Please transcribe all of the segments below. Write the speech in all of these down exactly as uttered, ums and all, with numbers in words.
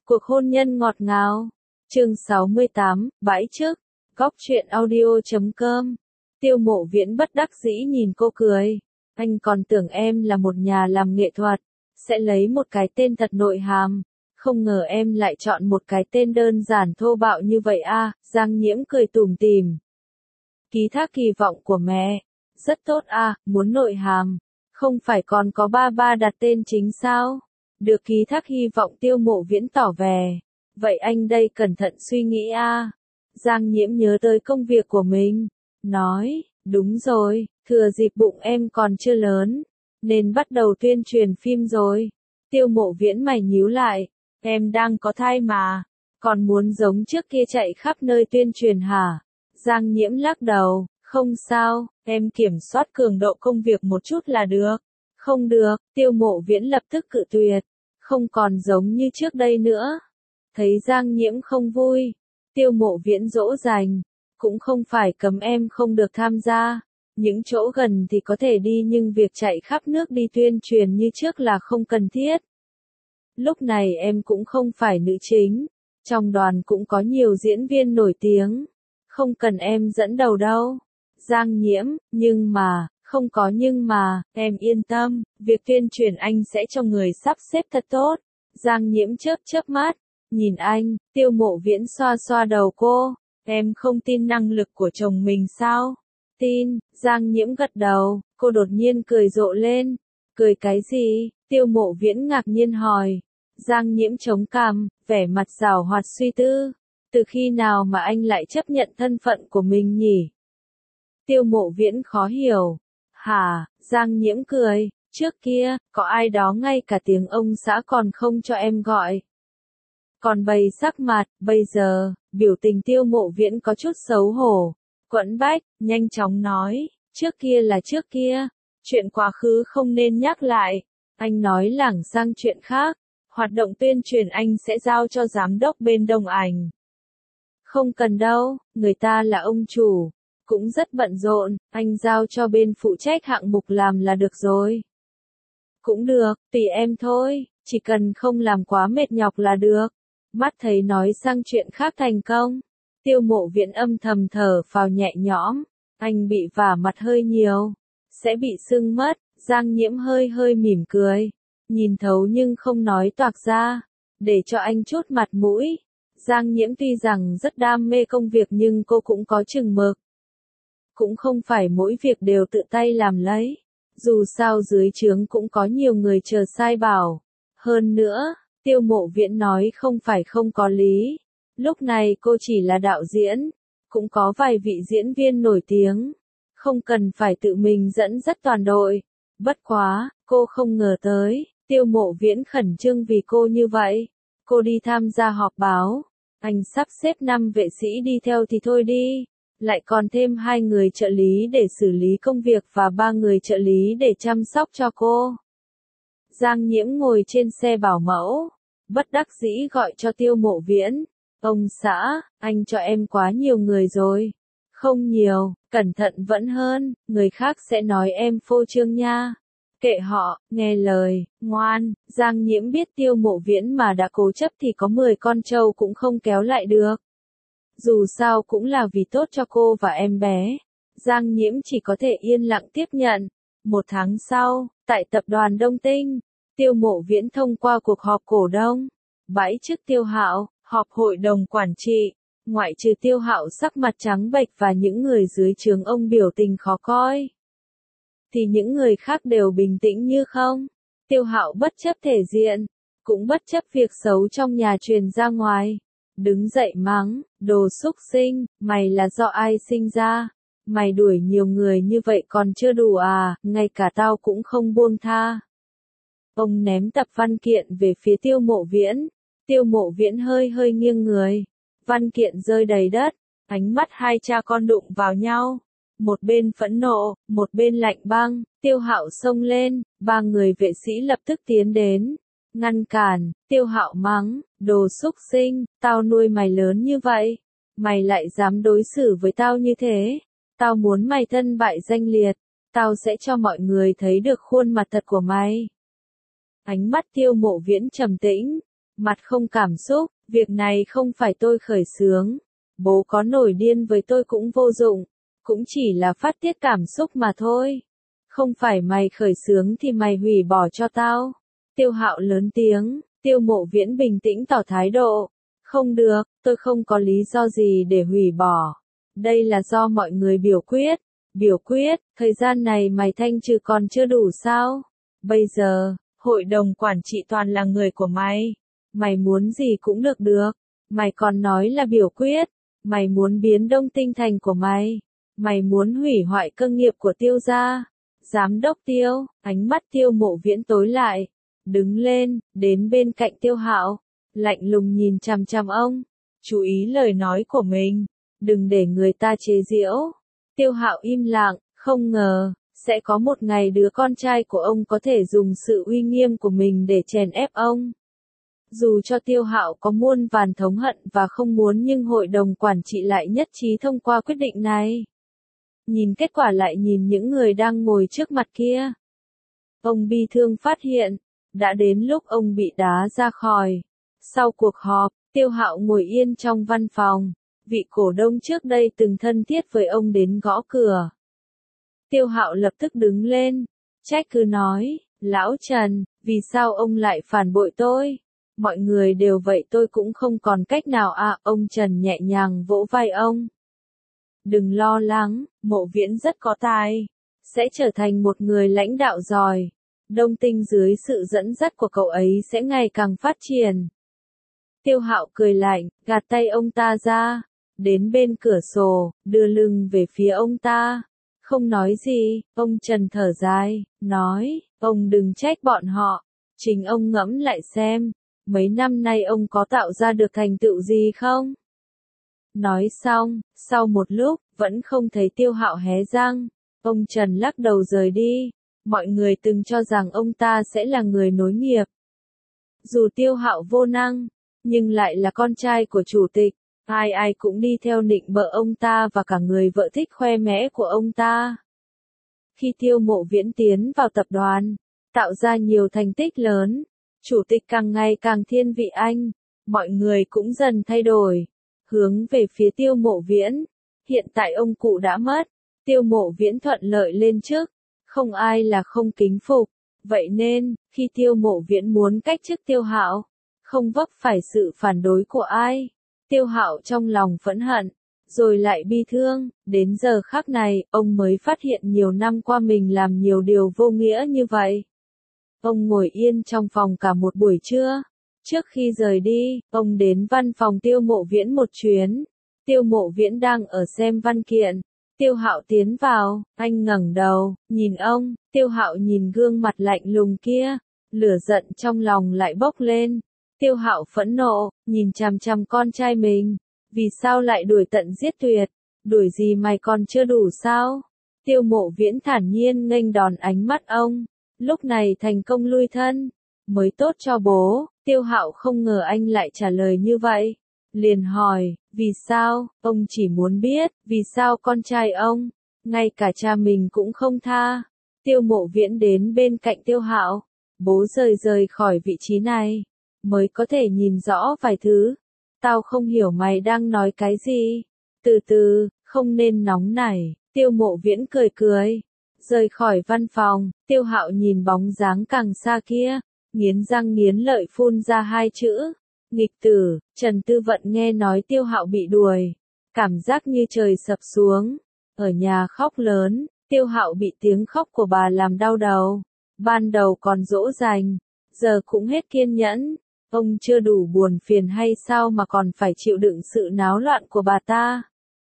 Cuộc hôn nhân ngọt ngào. Chương sáu mươi tám, bãi trước. Góc truyện audio chấm com. Tiêu Mộ Viễn bất đắc dĩ nhìn cô cười. Anh còn tưởng em là một nhà làm nghệ thuật, sẽ lấy một cái tên thật nội hàm. Không ngờ em lại chọn một cái tên đơn giản thô bạo như vậy a. Giang Nhiễm cười tủm tỉm. Ký thác kỳ vọng của mẹ. Rất tốt a, muốn nội hàm. Không phải còn có ba ba đặt tên chính sao? Được ký thác hy vọng Tiêu Mộ Viễn tỏ vẻ. Vậy anh đây cẩn thận suy nghĩ a. Giang Nhiễm nhớ tới công việc của mình. Nói, đúng rồi, thừa dịp bụng em còn chưa lớn, nên bắt đầu tuyên truyền phim rồi. Tiêu Mộ Viễn mày nhíu lại. Em đang có thai mà. Còn muốn giống trước kia chạy khắp nơi tuyên truyền hả? Giang Nhiễm lắc đầu. Không sao, em kiểm soát cường độ công việc một chút là được. Không được, Tiêu Mộ Viễn lập tức cự tuyệt. Không còn giống như trước đây nữa. Thấy Giang Nhiễm không vui, Tiêu Mộ Viễn dỗ dành. Cũng không phải cấm em không được tham gia. Những chỗ gần thì có thể đi nhưng việc chạy khắp nước đi tuyên truyền như trước là không cần thiết. Lúc này em cũng không phải nữ chính. Trong đoàn cũng có nhiều diễn viên nổi tiếng. Không cần em dẫn đầu đâu. Giang Nhiễm, nhưng mà, không có nhưng mà, em yên tâm, việc tuyên truyền anh sẽ cho người sắp xếp thật tốt. Giang Nhiễm chớp chớp mắt, nhìn anh. Tiêu Mộ Viễn xoa xoa đầu cô. Em không tin năng lực của chồng mình sao? Tin. Giang Nhiễm gật đầu. Cô đột nhiên cười rộ lên. Cười cái gì? Tiêu Mộ Viễn ngạc nhiên hỏi. Giang Nhiễm chống cằm, vẻ mặt giảo hoạt suy tư. Từ khi nào mà anh lại chấp nhận thân phận của mình nhỉ? Tiêu Mộ Viễn khó hiểu. Hả? Giang Nhiễm cười. Trước kia, có ai đó ngay cả tiếng ông xã còn không cho em gọi. Còn bày sắc mặt, bây giờ, biểu tình Tiêu Mộ Viễn có chút xấu hổ. Quẫn bách, nhanh chóng nói. Trước kia là trước kia. Chuyện quá khứ không nên nhắc lại. Anh nói lảng sang chuyện khác. Hoạt động tuyên truyền anh sẽ giao cho giám đốc bên Đông Ảnh. Không cần đâu, người ta là ông chủ. Cũng rất bận rộn, anh giao cho bên phụ trách hạng mục làm là được rồi. Cũng được, tùy em thôi, chỉ cần không làm quá mệt nhọc là được. Mắt thấy nói sang chuyện khác thành công. Tiêu Mộ Viễn âm thầm thở phào nhẹ nhõm. Anh bị vả mặt hơi nhiều. Sẽ bị sưng mất. Giang Nhiễm hơi hơi mỉm cười. Nhìn thấu nhưng không nói toạc ra. Để cho anh chút mặt mũi. Giang Nhiễm tuy rằng rất đam mê công việc nhưng cô cũng có chừng mực. Cũng không phải mỗi việc đều tự tay làm lấy. Dù sao dưới trướng cũng có nhiều người chờ sai bảo. Hơn nữa, Tiêu Mộ Viễn nói không phải không có lý. Lúc này cô chỉ là đạo diễn. Cũng có vài vị diễn viên nổi tiếng. Không cần phải tự mình dẫn dắt toàn đội. Bất quá, cô không ngờ tới. Tiêu Mộ Viễn khẩn trương vì cô như vậy. Cô đi tham gia họp báo. Anh sắp xếp năm vệ sĩ đi theo thì thôi đi. Lại còn thêm hai người trợ lý để xử lý công việc và ba người trợ lý để chăm sóc cho cô. Giang Nhiễm ngồi trên xe bảo mẫu. Bất đắc dĩ gọi cho Tiêu Mộ Viễn. Ông xã, anh cho em quá nhiều người rồi. Không nhiều, cẩn thận vẫn hơn, người khác sẽ nói em phô trương nha. Kệ họ, nghe lời, ngoan. Giang Nhiễm biết Tiêu Mộ Viễn mà đã cố chấp thì có mười con trâu cũng không kéo lại được. Dù sao cũng là vì tốt cho cô và em bé. Giang Nhiễm chỉ có thể yên lặng tiếp nhận. Một tháng sau, tại tập đoàn Đông Tinh, Tiêu Mộ Viễn thông qua cuộc họp cổ đông. Bãi chức Tiêu Hạo, họp hội đồng quản trị. Ngoại trừ Tiêu Hạo sắc mặt trắng bệch và những người dưới trướng ông biểu tình khó coi. Thì những người khác đều bình tĩnh như không. Tiêu Hạo bất chấp thể diện. Cũng bất chấp việc xấu trong nhà truyền ra ngoài. Đứng dậy mắng, đồ xúc sinh, mày là do ai sinh ra? Mày đuổi nhiều người như vậy còn chưa đủ à, ngay cả tao cũng không buông tha. Ông ném tập văn kiện về phía Tiêu Mộ Viễn. Tiêu Mộ Viễn hơi hơi nghiêng người. Văn kiện rơi đầy đất, ánh mắt hai cha con đụng vào nhau. Một bên phẫn nộ, một bên lạnh băng. Tiêu Hạo xông lên, ba người vệ sĩ lập tức tiến đến. Ngăn cản. Tiêu Hạo mắng, đồ xúc sinh, tao nuôi mày lớn như vậy. Mày lại dám đối xử với tao như thế. Tao muốn mày thân bại danh liệt. Tao sẽ cho mọi người thấy được khuôn mặt thật của mày. Ánh mắt Tiêu Mộ Viễn trầm tĩnh. mặt không cảm xúc, việc này không phải tôi khởi xướng. Bố có nổi điên với tôi cũng vô dụng, cũng chỉ là phát tiết cảm xúc mà thôi. Không phải mày khởi xướng thì mày hủy bỏ cho tao. Tiêu Hạo lớn tiếng, Tiêu Mộ Viễn bình tĩnh tỏ thái độ. Không được, tôi không có lý do gì để hủy bỏ. Đây là do mọi người biểu quyết. Biểu quyết, thời gian này mày thanh trừ còn chưa đủ sao? Bây giờ, hội đồng quản trị toàn là người của mày. Mày muốn gì cũng được được. Mày còn nói là biểu quyết. Mày muốn biến Đông Tinh thành của mày. Mày muốn hủy hoại cơ nghiệp của Tiêu gia. Giám đốc Tiêu, ánh mắt Tiêu Mộ Viễn tối lại. Đứng lên, đến bên cạnh Tiêu Hạo. Lạnh lùng nhìn chằm chằm ông. Chú ý lời nói của mình. Đừng để người ta chế giễu. Tiêu Hạo im lặng, không ngờ, sẽ có một ngày đứa con trai của ông có thể dùng sự uy nghiêm của mình để chèn ép ông. Dù cho Tiêu Hạo có muôn vàn thống hận và không muốn nhưng hội đồng quản trị lại nhất trí thông qua quyết định này. Nhìn kết quả lại nhìn những người đang ngồi trước mặt kia. Ông bi thương phát hiện, đã đến lúc ông bị đá ra khỏi. Sau cuộc họp, Tiêu Hạo ngồi yên trong văn phòng. Vị cổ đông trước đây từng thân thiết với ông đến gõ cửa. Tiêu Hạo lập tức đứng lên, trách cứ nói, Lão Trần, vì sao ông lại phản bội tôi? Mọi người đều vậy tôi cũng không còn cách nào à, ông Trần nhẹ nhàng vỗ vai ông. Đừng lo lắng, Mộ Viễn rất có tài, sẽ trở thành một người lãnh đạo giỏi. Đông Tinh dưới sự dẫn dắt của cậu ấy sẽ ngày càng phát triển. Tiêu Hạo cười lạnh, gạt tay ông ta ra, đến bên cửa sổ, đưa lưng về phía ông ta. Không nói gì, ông Trần thở dài, nói, ông đừng trách bọn họ, chính ông ngẫm lại xem, mấy năm nay ông có tạo ra được thành tựu gì không? Nói xong, sau một lúc, vẫn không thấy Tiêu Hạo hé răng, ông Trần lắc đầu rời đi, mọi người từng cho rằng ông ta sẽ là người nối nghiệp. Dù Tiêu Hạo vô năng, nhưng lại là con trai của chủ tịch, ai ai cũng đi theo nịnh bợ ông ta và cả người vợ thích khoe mẽ của ông ta. Khi Tiêu Mộ Viễn tiến vào tập đoàn, tạo ra nhiều thành tích lớn, chủ tịch càng ngày càng thiên vị anh, mọi người cũng dần thay đổi, hướng về phía Tiêu Mộ Viễn. Hiện tại ông cụ đã mất, Tiêu Mộ Viễn thuận lợi lên chức, không ai là không kính phục, vậy nên, khi Tiêu Mộ Viễn muốn cách chức Tiêu Hạo, không vấp phải sự phản đối của ai. Tiêu Hạo trong lòng phẫn hận, rồi lại bi thương, đến giờ khắc này, ông mới phát hiện nhiều năm qua mình làm nhiều điều vô nghĩa như vậy. Ông ngồi yên trong phòng cả một buổi trưa. Trước khi rời đi, ông đến văn phòng Tiêu Mộ Viễn một chuyến. Tiêu Mộ Viễn đang ở xem văn kiện. Tiêu Hạo tiến vào, anh ngẩng đầu, nhìn ông, Tiêu Hạo nhìn gương mặt lạnh lùng kia, lửa giận trong lòng lại bốc lên. Tiêu Hạo phẫn nộ, nhìn chằm chằm con trai mình, vì sao lại đuổi tận giết tuyệt, đuổi gì mày còn chưa đủ sao? Tiêu Mộ Viễn thản nhiên nghênh đòn ánh mắt ông, lúc này thành công lui thân, mới tốt cho bố. Tiêu Hạo không ngờ anh lại trả lời như vậy, liền hỏi, vì sao? Ông chỉ muốn biết, vì sao con trai ông, ngay cả cha mình cũng không tha. Tiêu Mộ Viễn đến bên cạnh Tiêu Hạo, bố rời rời khỏi vị trí này, mới có thể nhìn rõ vài thứ. Tao không hiểu mày đang nói cái gì. Từ từ, không nên nóng nảy. Tiêu Mộ Viễn cười cười, rời khỏi văn phòng. Tiêu Hạo nhìn bóng dáng càng xa kia, nghiến răng nghiến lợi phun ra hai chữ, nghịch tử. Trần Tư Vận nghe nói Tiêu Hạo bị đuổi, cảm giác như trời sập xuống, ở nhà khóc lớn. Tiêu Hạo bị tiếng khóc của bà làm đau đầu, ban đầu còn dỗ dành, giờ cũng hết kiên nhẫn. Ông chưa đủ buồn phiền hay sao mà còn phải chịu đựng sự náo loạn của bà ta?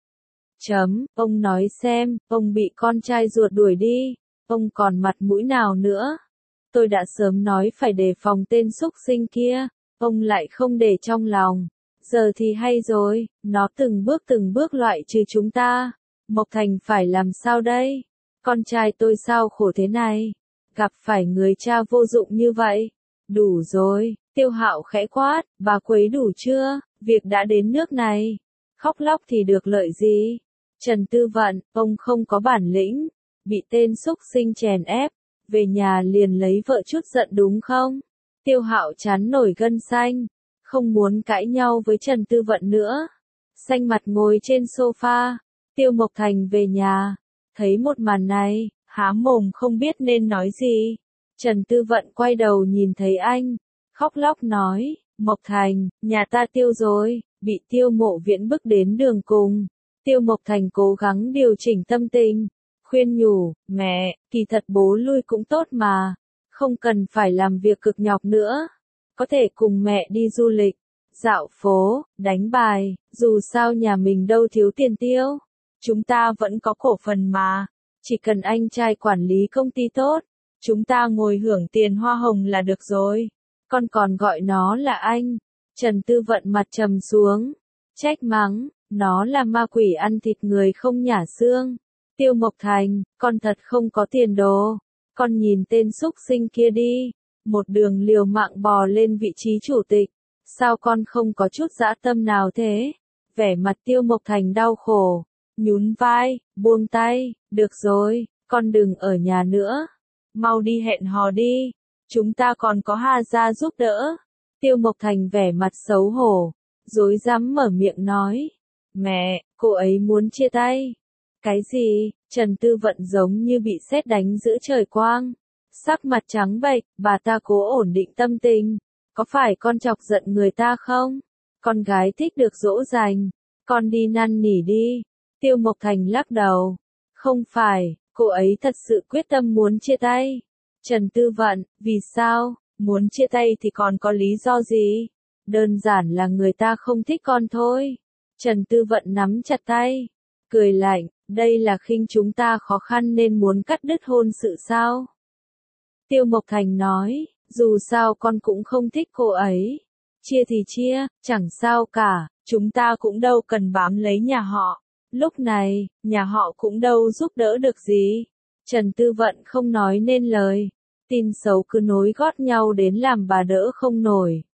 Chấm, ông nói xem, ông bị con trai ruột đuổi đi, ông còn mặt mũi nào nữa? Tôi đã sớm nói phải đề phòng tên xúc sinh kia, ông lại không để trong lòng. Giờ thì hay rồi, nó từng bước từng bước loại trừ chúng ta. Mộc Thành phải làm sao đây? Con trai tôi sao khổ thế này? Gặp phải người cha vô dụng như vậy? Đủ rồi. Tiêu Hạo khẽ quát, bà quấy đủ chưa, việc đã đến nước này, khóc lóc thì được lợi gì? Trần Tư Vận, ông không có bản lĩnh, bị tên xúc sinh chèn ép, về nhà liền lấy vợ chút giận đúng không? Tiêu Hạo chán nổi gân xanh, không muốn cãi nhau với Trần Tư Vận nữa. Xanh mặt ngồi trên sofa, Tiêu Mộc Thành về nhà, thấy một màn này, há mồm không biết nên nói gì. Trần Tư Vận quay đầu nhìn thấy anh, khóc lóc nói, Mộc Thành, nhà ta Tiêu rồi, bị Tiêu Mộ Viễn bức đến đường cùng. Tiêu Mộc Thành cố gắng điều chỉnh tâm tình, khuyên nhủ, mẹ, kỳ thật bố lui cũng tốt mà, không cần phải làm việc cực nhọc nữa, có thể cùng mẹ đi du lịch, dạo phố, đánh bài, dù sao nhà mình đâu thiếu tiền tiêu, chúng ta vẫn có cổ phần mà, chỉ cần anh trai quản lý công ty tốt, chúng ta ngồi hưởng tiền hoa hồng là được rồi, con còn gọi nó là anh. Trần Tư Vận mặt trầm xuống, trách mắng, nó là ma quỷ ăn thịt người không nhả xương. Tiêu Mộc Thành, con thật không có tiền đồ, con nhìn tên súc sinh kia đi, một đường liều mạng bò lên vị trí chủ tịch, sao con không có chút dã tâm nào thế? Vẻ mặt Tiêu Mộc Thành đau khổ, nhún vai, buông tay, được rồi, con đừng ở nhà nữa, mau đi hẹn hò đi, chúng ta còn có Hà gia giúp đỡ. Tiêu Mộc Thành vẻ mặt xấu hổ, rối rắm mở miệng nói, mẹ, cô ấy muốn chia tay. Cái gì? Trần Tư Vận giống như bị sét đánh giữa trời quang, sắc mặt trắng bệch, bà ta cố ổn định tâm tình, có phải con chọc giận người ta không? Con gái thích được dỗ dành, con đi năn nỉ đi. Tiêu Mộc Thành lắc đầu, không phải, cô ấy thật sự quyết tâm muốn chia tay. Trần Tư Vận, vì sao? Muốn chia tay thì còn có lý do gì? Đơn giản là người ta không thích con thôi. Trần Tư Vận nắm chặt tay, cười lạnh, đây là khinh chúng ta khó khăn nên muốn cắt đứt hôn sự sao? Tiêu Mộc Thành nói, dù sao con cũng không thích cô ấy. Chia thì chia, chẳng sao cả, chúng ta cũng đâu cần bám lấy nhà họ. Lúc này, nhà họ cũng đâu giúp đỡ được gì. Trần Tư Vận không nói nên lời. Tin xấu cứ nối gót nhau đến làm bà đỡ không nổi.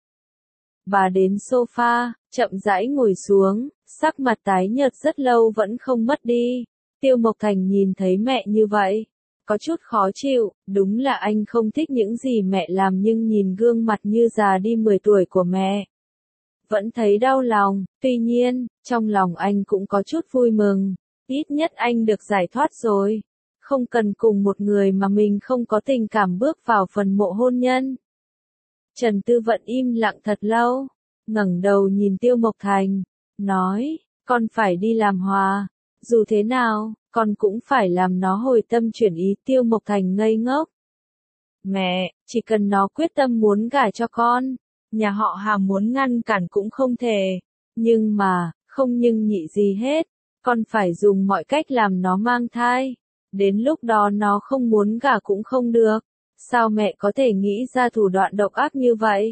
Bà đến sofa, chậm rãi ngồi xuống, sắc mặt tái nhợt rất lâu vẫn không mất đi. Tiêu Mộc Thành nhìn thấy mẹ như vậy, có chút khó chịu, đúng là anh không thích những gì mẹ làm nhưng nhìn gương mặt như già đi mười tuổi của mẹ. Vẫn thấy đau lòng, tuy nhiên, trong lòng anh cũng có chút vui mừng, ít nhất anh được giải thoát rồi. Không cần cùng một người mà mình không có tình cảm bước vào phần mộ hôn nhân. Trần Tư Vận im lặng thật lâu, ngẩng đầu nhìn Tiêu Mộc Thành, nói, con phải đi làm hòa, dù thế nào, con cũng phải làm nó hồi tâm chuyển ý. Tiêu Mộc Thành ngây ngốc. Mẹ, chỉ cần nó quyết tâm muốn gả cho con, nhà họ Hà muốn ngăn cản cũng không thể, nhưng mà, không nhưng nhị gì hết, con phải dùng mọi cách làm nó mang thai, đến lúc đó nó không muốn gả cũng không được. Sao mẹ có thể nghĩ ra thủ đoạn độc ác như vậy?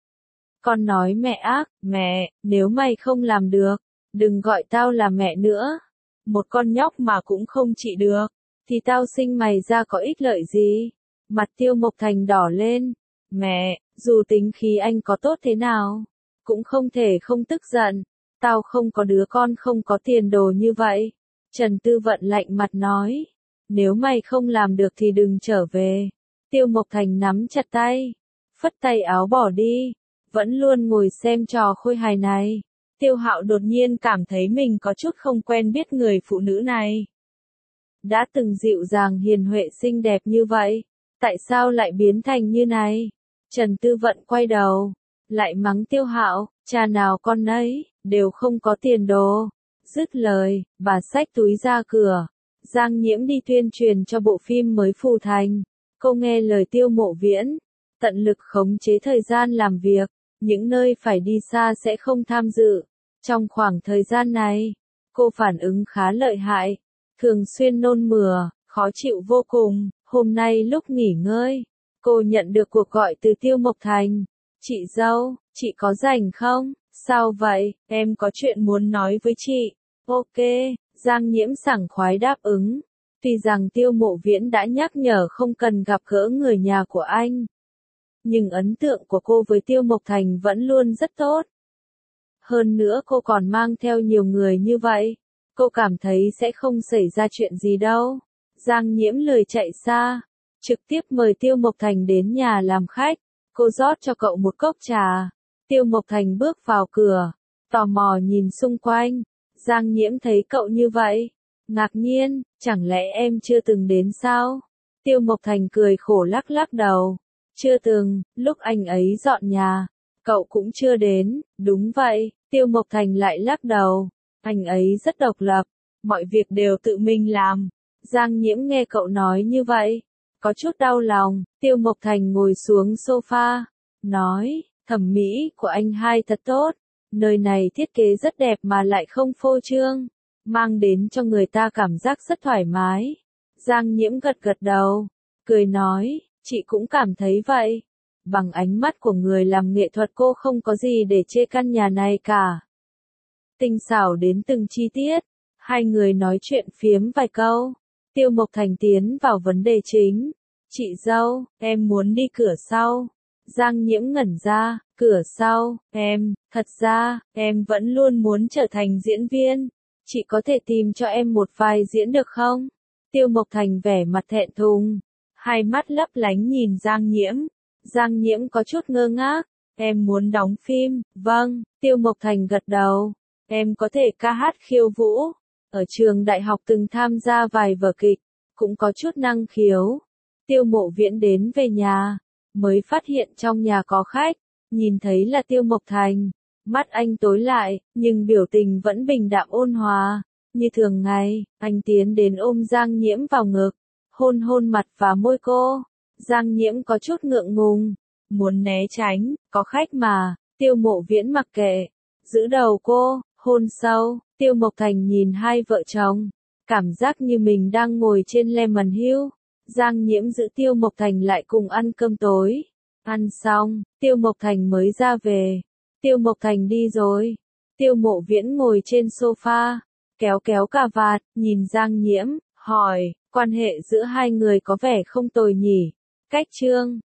Con nói mẹ ác, mẹ, nếu mày không làm được, đừng gọi tao là mẹ nữa. Một con nhóc mà cũng không trị được, thì tao sinh mày ra có ích lợi gì? Mặt Tiêu Mộc Thành đỏ lên. Mẹ, dù tính khí anh có tốt thế nào, cũng không thể không tức giận. Tao không có đứa con không có tiền đồ như vậy. Trần Tư Vận lạnh mặt nói. Nếu mày không làm được thì đừng trở về. Tiêu Mộc Thành nắm chặt tay, phất tay áo bỏ đi, vẫn luôn ngồi xem trò khôi hài này. Tiêu Hạo đột nhiên cảm thấy mình có chút không quen biết người phụ nữ này. Đã từng dịu dàng hiền huệ xinh đẹp như vậy, tại sao lại biến thành như này? Trần Tư Vận quay đầu, lại mắng Tiêu Hạo, cha nào con nấy, đều không có tiền đồ. Dứt lời, bà xách túi ra cửa, Giang Nhiễm đi tuyên truyền cho bộ phim mới Phù Thành. Cô nghe lời Tiêu Mộ Viễn, tận lực khống chế thời gian làm việc, những nơi phải đi xa sẽ không tham dự. Trong khoảng thời gian này, cô phản ứng khá lợi hại, thường xuyên nôn mửa, khó chịu vô cùng. Hôm nay lúc nghỉ ngơi, cô nhận được cuộc gọi từ Tiêu Mộc Thành. Chị dâu, chị có rảnh không? Sao vậy? Em có chuyện muốn nói với chị. Ok, Giang Nhiễm sảng khoái đáp ứng. Tuy rằng Tiêu Mộ Viễn đã nhắc nhở không cần gặp gỡ người nhà của anh, nhưng ấn tượng của cô với Tiêu Mộc Thành vẫn luôn rất tốt. Hơn nữa cô còn mang theo nhiều người như vậy, cô cảm thấy sẽ không xảy ra chuyện gì đâu. Giang Nhiễm lười chạy xa, trực tiếp mời Tiêu Mộc Thành đến nhà làm khách. Cô rót cho cậu một cốc trà, Tiêu Mộc Thành bước vào cửa, tò mò nhìn xung quanh. Giang Nhiễm thấy cậu như vậy, ngạc nhiên, chẳng lẽ em chưa từng đến sao? Tiêu Mộc Thành cười khổ lắc lắc đầu. Chưa từng, lúc anh ấy dọn nhà, cậu cũng chưa đến. Đúng vậy, Tiêu Mộc Thành lại lắc đầu. Anh ấy rất độc lập, mọi việc đều tự mình làm. Giang Nhiễm nghe cậu nói như vậy, có chút đau lòng. Tiêu Mộc Thành ngồi xuống sofa, nói, thẩm mỹ của anh hai thật tốt. Nơi này thiết kế rất đẹp mà lại không phô trương, mang đến cho người ta cảm giác rất thoải mái. Giang Nhiễm gật gật đầu, cười nói, chị cũng cảm thấy vậy. Bằng ánh mắt của người làm nghệ thuật cô không có gì để chê căn nhà này cả. Tinh xảo đến từng chi tiết, hai người nói chuyện phiếm vài câu. Tiêu Mộc Thành tiến vào vấn đề chính. Chị dâu, em muốn đi cửa sau. Giang Nhiễm ngẩn ra, cửa sau, em, thật ra, em vẫn luôn muốn trở thành diễn viên. Chị có thể tìm cho em một vai diễn được không? Tiêu Mộc Thành vẻ mặt thẹn thùng, hai mắt lấp lánh nhìn Giang Nhiễm. Giang Nhiễm có chút ngơ ngác, em muốn đóng phim, vâng, Tiêu Mộc Thành gật đầu. Em có thể ca hát khiêu vũ, ở trường đại học từng tham gia vài vở kịch, cũng có chút năng khiếu. Tiêu Mộ Viễn đến về nhà, mới phát hiện trong nhà có khách, nhìn thấy là Tiêu Mộc Thành, mắt anh tối lại, nhưng biểu tình vẫn bình đạm ôn hòa, như thường ngày. Anh tiến đến ôm Giang Nhiễm vào ngực, hôn hôn mặt và môi cô. Giang Nhiễm có chút ngượng ngùng, muốn né tránh, có khách mà. Tiêu Mộ Viễn mặc kệ, giữ đầu cô, hôn sâu. Tiêu Mộc Thành nhìn hai vợ chồng, cảm giác như mình đang ngồi trên Lemon Hill. Giang Nhiễm giữ Tiêu Mộc Thành lại cùng ăn cơm tối. Ăn xong, Tiêu Mộc Thành mới ra về. Tiêu Mộc Thành đi rồi. Tiêu Mộ Viễn ngồi trên sofa, kéo kéo cà vạt, nhìn Giang Nhiễm, hỏi, quan hệ giữa hai người có vẻ không tồi nhỉ? Cách chương